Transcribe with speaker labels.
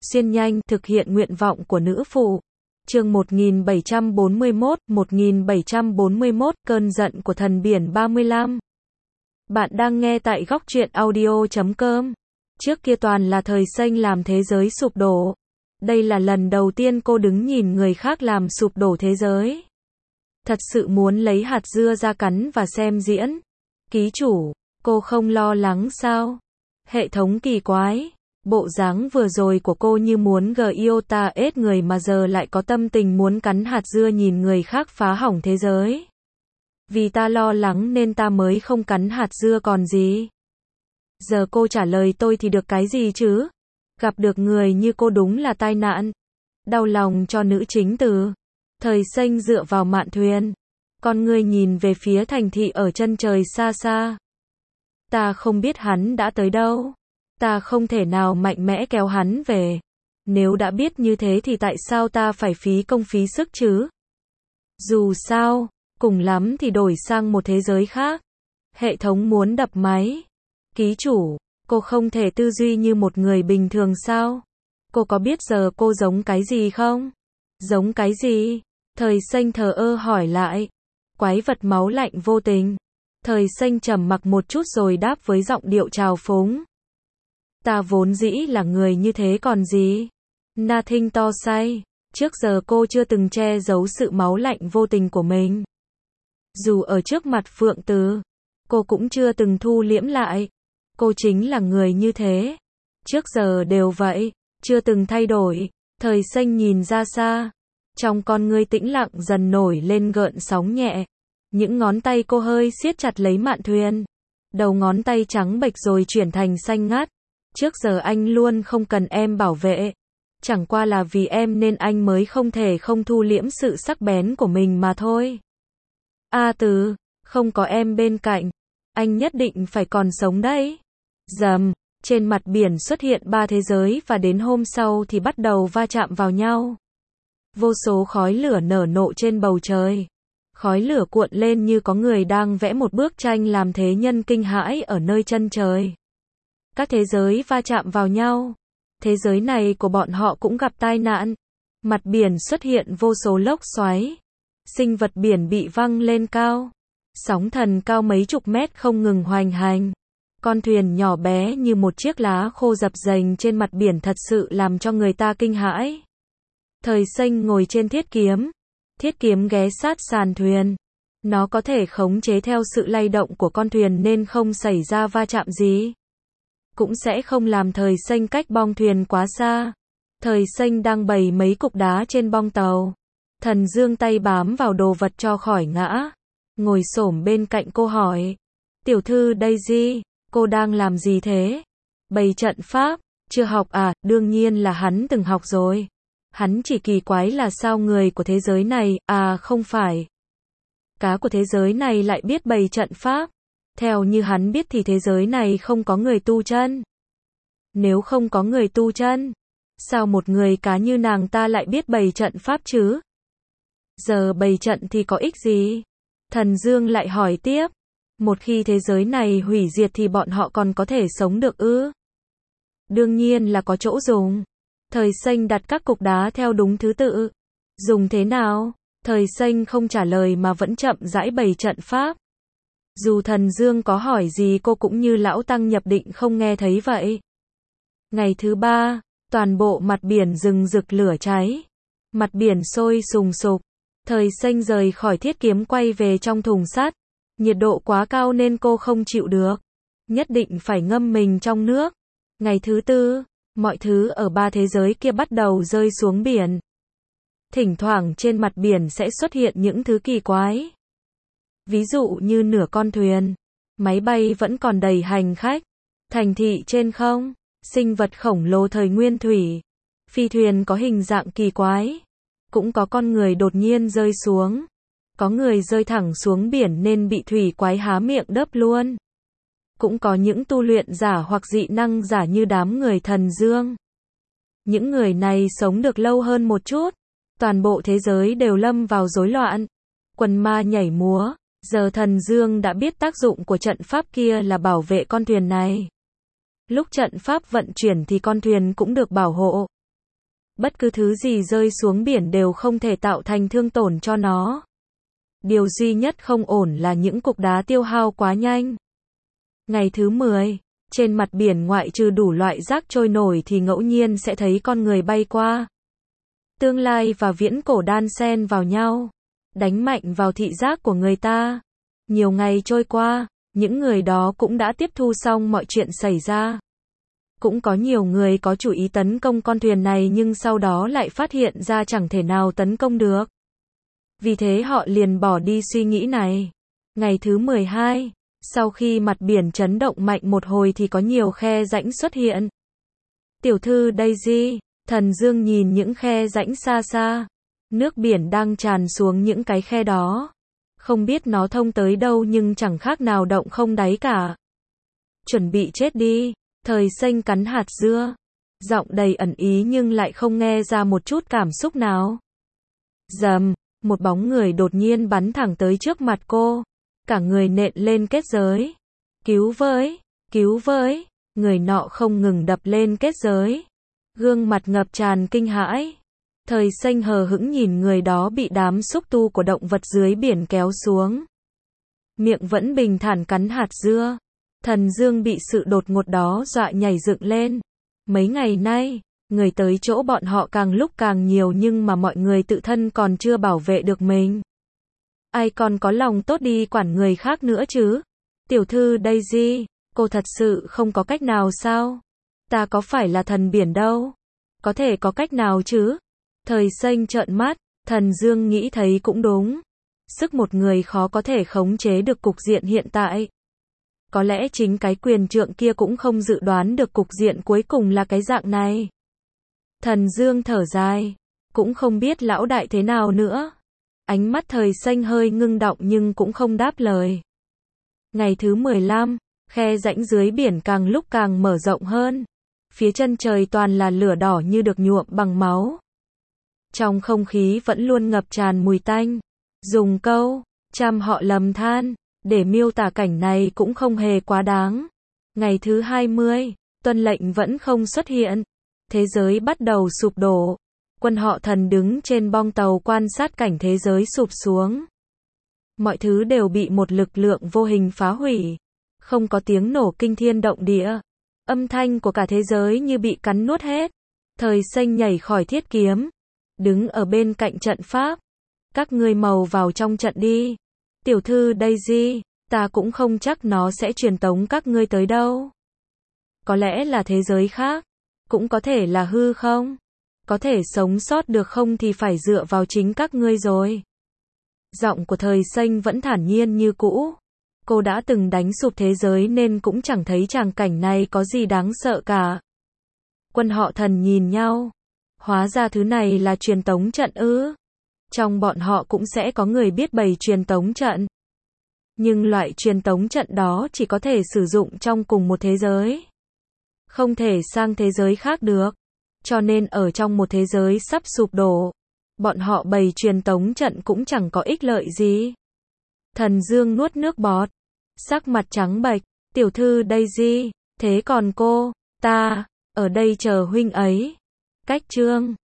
Speaker 1: xuyên nhanh, thực hiện nguyện vọng của nữ phụ. Chương 1741, cơn giận của thần biển 35. Bạn đang nghe tại góc truyện audio.com. Trước kia toàn là thời xanh làm thế giới sụp đổ. Đây là lần đầu tiên cô đứng nhìn người khác làm sụp đổ thế giới. Thật sự muốn lấy hạt dưa ra cắn và xem diễn. Ký chủ, cô không lo lắng sao? Hệ thống kỳ quái. Bộ dáng vừa rồi của cô như muốn giota ết người mà giờ lại có tâm tình muốn cắn hạt dưa nhìn người khác phá hỏng thế giới. Vì ta lo lắng nên ta mới không cắn hạt dưa còn gì. Giờ cô trả lời tôi thì được cái gì chứ? Gặp được người như cô đúng là tai nạn. Đau lòng cho nữ chính từ. Thời xanh dựa vào mạn thuyền. Con người nhìn về phía thành thị ở chân trời xa xa. Ta không biết hắn đã tới đâu. Ta không thể nào mạnh mẽ kéo hắn về. Nếu đã biết như thế thì tại sao ta phải phí công phí sức chứ? Dù sao, cùng lắm thì đổi sang một thế giới khác. Hệ thống muốn đập máy. Ký chủ, cô không thể tư duy như một người bình thường sao? Cô có biết giờ cô giống cái gì không? Giống cái gì? Thời xanh thờ ơ hỏi lại. Quái vật máu lạnh vô tình. Thời xanh trầm mặc một chút rồi đáp với giọng điệu trào phúng. Ta vốn dĩ là người như thế còn gì? Nothing to say. Trước giờ cô chưa từng che giấu sự máu lạnh vô tình của mình. Dù ở trước mặt Phượng Từ, cô cũng chưa từng thu liễm lại. Cô chính là người như thế. Trước giờ đều vậy, chưa từng thay đổi. Thời xanh nhìn ra xa. Trong con ngươi tĩnh lặng dần nổi lên gợn sóng nhẹ. Những ngón tay cô hơi siết chặt lấy mạn thuyền. Đầu ngón tay trắng bệch rồi chuyển thành xanh ngắt. Trước giờ anh luôn không cần em bảo vệ. Chẳng qua là vì em nên anh mới không thể không thu liễm sự sắc bén của mình mà thôi. Từ, không có em bên cạnh, anh nhất định phải còn sống đấy. Rầm, trên mặt biển xuất hiện 3 thế giới và đến hôm sau thì bắt đầu va chạm vào nhau. Vô số khói lửa nở nộ trên bầu trời. Khói lửa cuộn lên như có người đang vẽ một bức tranh làm thế nhân kinh hãi ở nơi chân trời. Các thế giới va chạm vào nhau. Thế giới này của bọn họ cũng gặp tai nạn. Mặt biển xuất hiện vô số lốc xoáy. Sinh vật biển bị văng lên cao. Sóng thần cao mấy chục mét không ngừng hoành hành. Con thuyền nhỏ bé như một chiếc lá khô dập dềnh trên mặt biển thật sự làm cho người ta kinh hãi. Thời xanh ngồi trên thiết kiếm. Thiết kiếm ghé sát sàn thuyền. Nó có thể khống chế theo sự lay động của con thuyền nên không xảy ra va chạm gì. Cũng sẽ không làm thời xanh cách bong thuyền quá xa. Thời xanh đang bày mấy cục đá trên bong tàu. Thần dương tay bám vào đồ vật cho khỏi ngã. Ngồi xổm bên cạnh cô hỏi. Tiểu thư Daisy, cô đang làm gì thế? Bày trận pháp, chưa học à? Đương nhiên là hắn từng học rồi. Hắn chỉ kỳ quái là sao người của thế giới này, không phải. Cá của thế giới này lại biết bày trận pháp. Theo như hắn biết thì thế giới này không có người tu chân. Nếu không có người tu chân, sao một người cá như nàng ta lại biết bày trận pháp chứ? Giờ bày trận thì có ích gì? Thần Dương lại hỏi tiếp. Một khi thế giới này hủy diệt thì bọn họ còn có thể sống được ư? Đương nhiên là có chỗ dùng. Thời xanh đặt các cục đá theo đúng thứ tự. Dùng thế nào? Thời xanh không trả lời mà vẫn chậm rãi bày trận pháp. Dù thần Dương có hỏi gì cô cũng như lão tăng nhập định không nghe thấy vậy. Ngày thứ 3, toàn bộ mặt biển rừng rực lửa cháy. Mặt biển sôi sùng sục. Thời xanh rời khỏi thiết kiếm quay về trong thùng sắt. Nhiệt độ quá cao nên cô không chịu được. Nhất định phải ngâm mình trong nước. Ngày thứ 4, mọi thứ ở 3 thế giới kia bắt đầu rơi xuống biển. Thỉnh thoảng trên mặt biển sẽ xuất hiện những thứ kỳ quái. Ví dụ như nửa con thuyền. Máy bay vẫn còn đầy hành khách. Thành thị trên không. Sinh vật khổng lồ thời nguyên thủy. Phi thuyền có hình dạng kỳ quái. Cũng có con người đột nhiên rơi xuống. Có người rơi thẳng xuống biển nên bị thủy quái há miệng đớp luôn. Cũng có những tu luyện giả hoặc dị năng giả như đám người thần Dương. Những người này sống được lâu hơn một chút. Toàn bộ thế giới đều lâm vào rối loạn. Quần ma nhảy múa. Giờ thần Dương đã biết tác dụng của trận pháp kia là bảo vệ con thuyền này. Lúc trận pháp vận chuyển thì con thuyền cũng được bảo hộ. Bất cứ thứ gì rơi xuống biển đều không thể tạo thành thương tổn cho nó. Điều duy nhất không ổn là những cục đá tiêu hao quá nhanh. Ngày thứ 10, trên mặt biển ngoại trừ đủ loại rác trôi nổi thì ngẫu nhiên sẽ thấy con người bay qua. Tương lai và viễn cổ đan xen vào nhau, đánh mạnh vào thị giác của người ta. Nhiều ngày trôi qua, những người đó cũng đã tiếp thu xong mọi chuyện xảy ra. Cũng có nhiều người có chủ ý tấn công con thuyền này nhưng sau đó lại phát hiện ra chẳng thể nào tấn công được. Vì thế họ liền bỏ đi suy nghĩ này. Ngày thứ 12, sau khi mặt biển chấn động mạnh một hồi thì có nhiều khe rãnh xuất hiện. Tiểu thư Daisy, Thần Dương nhìn những khe rãnh xa xa. Nước biển đang tràn xuống những cái khe đó. Không biết nó thông tới đâu nhưng chẳng khác nào động không đáy cả. Chuẩn bị chết đi. Thời Xanh cắn hạt dưa. Giọng đầy ẩn ý nhưng lại không nghe ra một chút cảm xúc nào. Rầm, một bóng người đột nhiên bắn thẳng tới trước mặt cô. Cả người nện lên kết giới. Cứu với, cứu với. Người nọ không ngừng đập lên kết giới. Gương mặt ngập tràn kinh hãi. Thời Xanh hờ hững nhìn người đó bị đám xúc tu của động vật dưới biển kéo xuống. Miệng vẫn bình thản cắn hạt dưa. Thần Dương bị sự đột ngột đó dọa nhảy dựng lên. Mấy ngày nay, người tới chỗ bọn họ càng lúc càng nhiều nhưng mà mọi người tự thân còn chưa bảo vệ được mình. Ai còn có lòng tốt đi quản người khác nữa chứ? Tiểu thư Daisy, cô thật sự không có cách nào sao? Ta có phải là thần biển đâu? Có thể có cách nào chứ? Thời Xanh trợn mắt, Thần Dương nghĩ thấy cũng đúng. Sức một người khó có thể khống chế được cục diện hiện tại. Có lẽ chính cái quyền trượng kia cũng không dự đoán được cục diện cuối cùng là cái dạng này. Thần Dương thở dài, cũng không biết lão đại thế nào nữa. Ánh mắt Thời Xanh hơi ngưng động nhưng cũng không đáp lời. Ngày thứ 15, khe rãnh dưới biển càng lúc càng mở rộng hơn. Phía chân trời toàn là lửa đỏ như được nhuộm bằng máu. Trong không khí vẫn luôn ngập tràn mùi tanh. Dùng câu, trăm họ lầm than, để miêu tả cảnh này cũng không hề quá đáng. Ngày thứ 20, tuân lệnh vẫn không xuất hiện. Thế giới bắt đầu sụp đổ. Quân họ Thần đứng trên bong tàu quan sát cảnh thế giới sụp xuống. Mọi thứ đều bị một lực lượng vô hình phá hủy. Không có tiếng nổ kinh thiên động địa. Âm thanh của cả thế giới như bị cắn nuốt hết. Thời Xanh nhảy khỏi thiết kiếm. Đứng ở bên cạnh trận pháp. Các ngươi màu vào trong trận đi. Tiểu thư Daisy, ta cũng không chắc nó sẽ truyền tống các ngươi tới đâu. Có lẽ là thế giới khác. Cũng có thể là hư không. Có thể sống sót được không thì phải dựa vào chính các ngươi rồi. Giọng của Thời Xanh vẫn thản nhiên như cũ. Cô đã từng đánh sụp thế giới nên cũng chẳng thấy tràng cảnh này có gì đáng sợ cả. Quân họ Thần nhìn nhau. Hóa ra thứ này là truyền tống trận ư? Trong bọn họ cũng sẽ có người biết bày truyền tống trận. Nhưng loại truyền tống trận đó chỉ có thể sử dụng trong cùng một thế giới. Không thể sang thế giới khác được. Cho nên ở trong một thế giới sắp sụp đổ, bọn họ bày truyền tống trận cũng chẳng có ích lợi gì. Thần Dương nuốt nước bọt, sắc mặt trắng bệch. Tiểu thư Daisy, thế còn cô, ta, ở đây chờ huynh ấy. Cách chương